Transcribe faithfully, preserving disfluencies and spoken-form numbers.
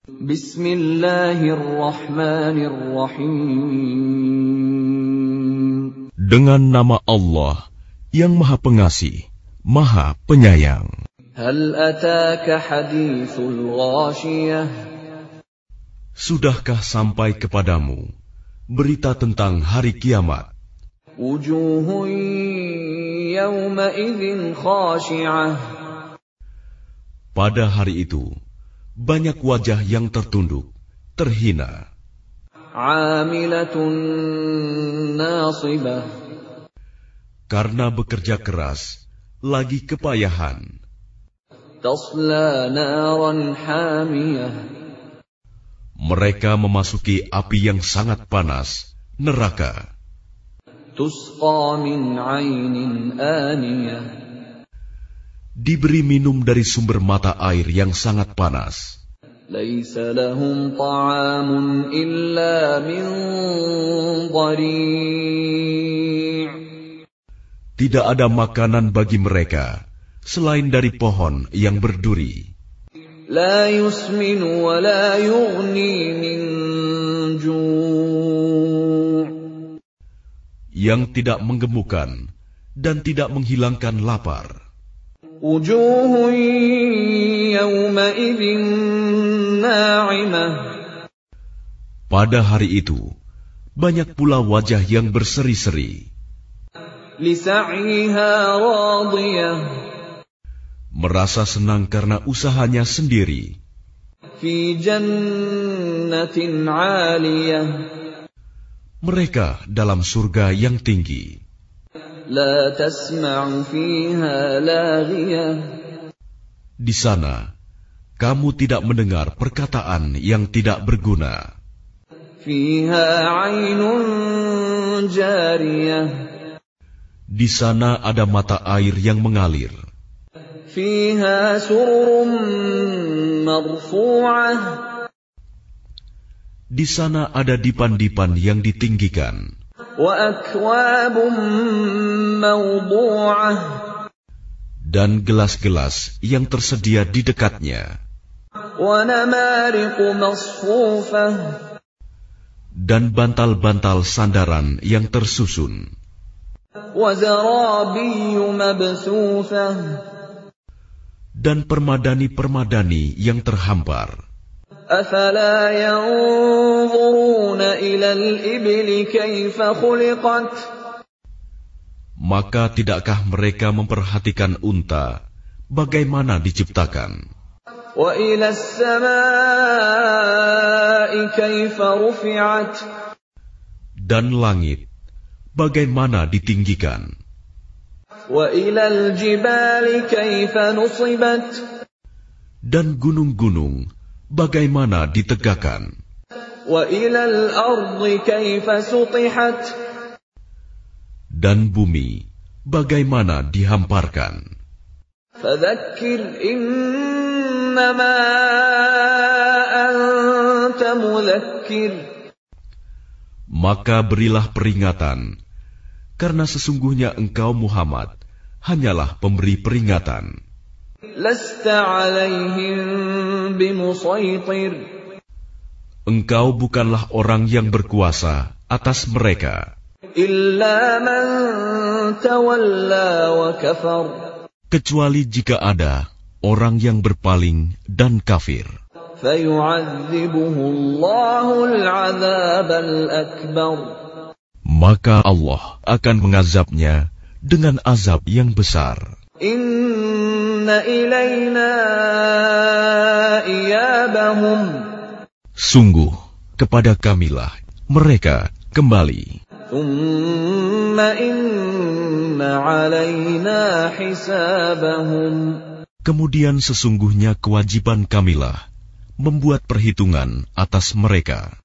Bismillahirrahmanirrahim. Dengan nama Allah yang Maha Pengasih, Maha Penyayang. Hal ataka hadithul ghashiyah. Sudahkah sampai kepadamu berita tentang hari kiamat? Wujuhun yawma idzin khashi'ah. Pada hari itu banyak wajah yang tertunduk, terhina. Amilatun nasibah. Karena bekerja keras, lagi kepayahan. Tasla naran hamiyah. Mereka memasuki api yang sangat panas, neraka. Tusqa min 'ainin aniyah. Diberi minum dari sumber mata air yang sangat panas. Laisa lahum ta'amun illa min dhari'. Tidak ada makanan bagi mereka selain dari pohon yang berduri. La yusminu wa la yughni min ju'. Yang tidak menggemukkan dan tidak menghilangkan lapar. Wujuhun yawma idzin na'imah. Pada hari itu banyak pula wajah yang berseri-seri. Li sa'yiha radiyah. Merasa senang karena usahanya sendiri. Fi jannatin 'aliyah. Mereka dalam surga yang tinggi. La tasma'u fiha laghiyah. Di sana kamu tidak mendengar perkataan yang tidak berguna. Fiha 'ainun jariyah. Di sana ada mata air yang mengalir. Fiha sururun marfu'ah. Di sana ada dipan-dipan yang ditinggikan. Wa akwabun mawdu'ah. Dan gelas-gelas yang tersedia di dekatnya. Wa namariqu masfufah. Dan bantal-bantal sandaran yang tersusun. Wa zarabiyyu mabthufah. Dan permadani-permadani yang terhampar. Afala yanzuruna ila al-ibli kaifa khuliqat. Maka tidakkah mereka memperhatikan unta bagaimana diciptakan? Wa ila as-samaa'i kaifa rufi'at. Dan langit bagaimana ditinggikan? Wa ila al-jibali kaifa nusibat. Dan gunung-gunung bagaimana ditegakkan? Wa ila al-ardi kaifa sutihat. Dan bumi bagaimana dihamparkan? Fadzakkir innama anta mudzakkir. Maka berilah peringatan, karena sesungguhnya engkau Muhammad hanyalah pemberi peringatan. Lasta 'alaihim bimusaitir. Engkau bukanlah orang yang berkuasa atas mereka. Illa man tawalla wa kafar. Kecuali jika ada orang yang berpaling dan kafir. Fayu'adzibuhu Allahu al-'adzab al-akbar. Maka Allah akan mengazabnya dengan azab yang besar. Inna ilayna iyabahum. Sungguh kepada kamilah mereka kembali. Thumma inna alayna hisabahum. Kemudian sesungguhnya kewajiban kamilah membuat perhitungan atas mereka.